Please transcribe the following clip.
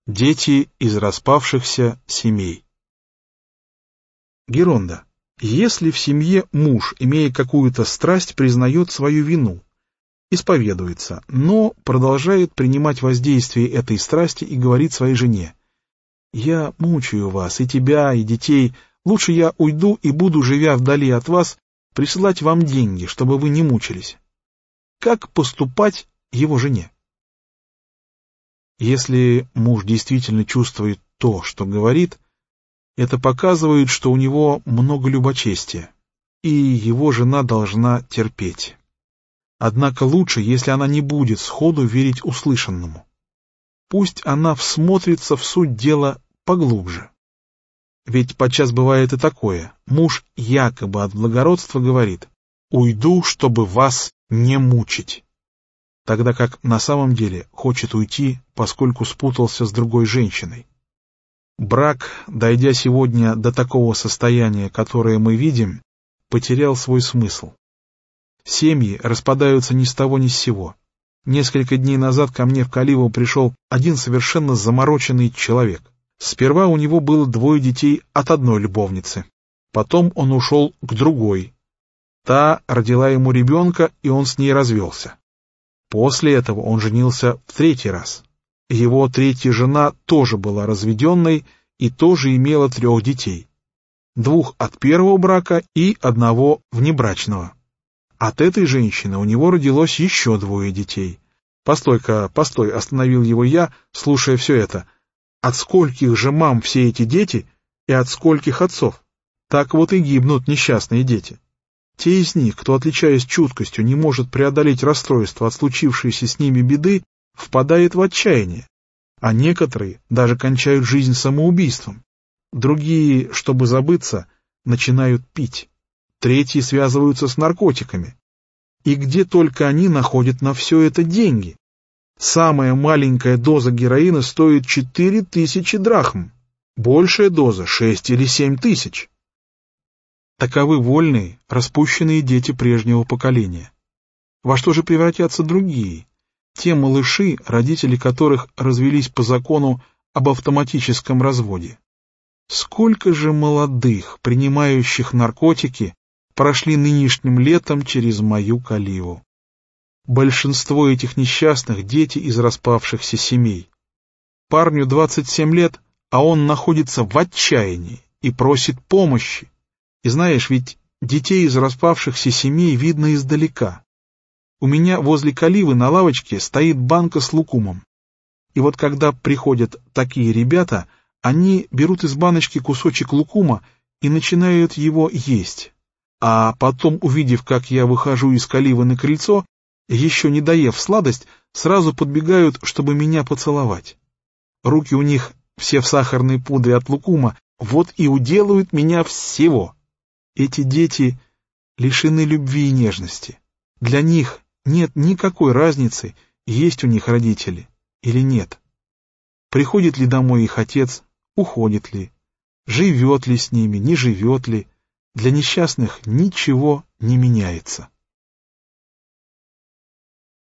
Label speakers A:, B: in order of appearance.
A: Дети из распавшихся семей. Геронда. Если в семье муж, имея какую-то страсть, признает свою вину, исповедуется, но продолжает принимать воздействие этой страсти и говорит своей жене: «Я мучаю вас, и тебя, и детей, лучше я уйду и буду, живя вдали от вас, присылать вам деньги, чтобы вы не мучились». Как поступать его жене? Если муж действительно чувствует то, что говорит, это показывает, что у него много любочестия, и его жена должна терпеть. Однако лучше, если она не будет сходу верить услышанному. Пусть она всмотрится в суть дела поглубже. Ведь подчас бывает и такое: муж якобы от благородства говорит: «Уйду, чтобы вас не мучить», тогда как на самом деле хочет уйти, поскольку спутался с другой женщиной. Брак, дойдя сегодня до такого состояния, которое мы видим, потерял свой смысл. Семьи распадаются ни с того ни с сего. Несколько дней назад ко мне в Каливу пришел один совершенно замороченный человек. Сперва у него было 2 детей от одной любовницы. Потом он ушел к другой. Та родила ему ребенка, и он с ней развелся. После этого он женился в 3-й раз. Его 3-я жена тоже была разведенной и тоже имела 3 детей. 2 от первого брака и 1 внебрачного. От этой женщины у него родилось еще 2 детей. «Постой-ка, постой», — остановил его я, слушая все это. «От скольких же мам все эти дети и от скольких отцов? Так вот и гибнут несчастные дети. Те из них, кто, отличаясь чуткостью, не может преодолеть расстройство от случившейся с ними беды, впадает в отчаяние, а некоторые даже кончают жизнь самоубийством. Другие, чтобы забыться, начинают пить. 3-й связываются с наркотиками. И где только они находят на все это деньги? Самая маленькая доза героина стоит 4000 драхм, большая доза — 6 или 7 тысяч. Таковы вольные, распущенные дети прежнего поколения. Во что же превратятся другие? Те малыши, родители которых развелись по закону об автоматическом разводе. Сколько же молодых, принимающих наркотики, прошли нынешним летом через мою Каливу? Большинство этих несчастных — дети из распавшихся семей. Парню 27 лет, а он находится в отчаянии и просит помощи. И знаешь, ведь детей из распавшихся семей видно издалека. У меня возле Каливы на лавочке стоит банка с лукумом. И вот когда приходят такие ребята, они берут из баночки кусочек лукума и начинают его есть. А потом, увидев, как я выхожу из Каливы на крыльцо, еще не доев сладость, сразу подбегают, чтобы меня поцеловать. Руки у них все в сахарной пудре от лукума, вот и уделают меня всего. Эти дети лишены любви и нежности. Для них нет никакой разницы, есть у них родители или нет. Приходит ли домой их отец, уходит ли, живет ли с ними, не живет ли. Для несчастных ничего не меняется.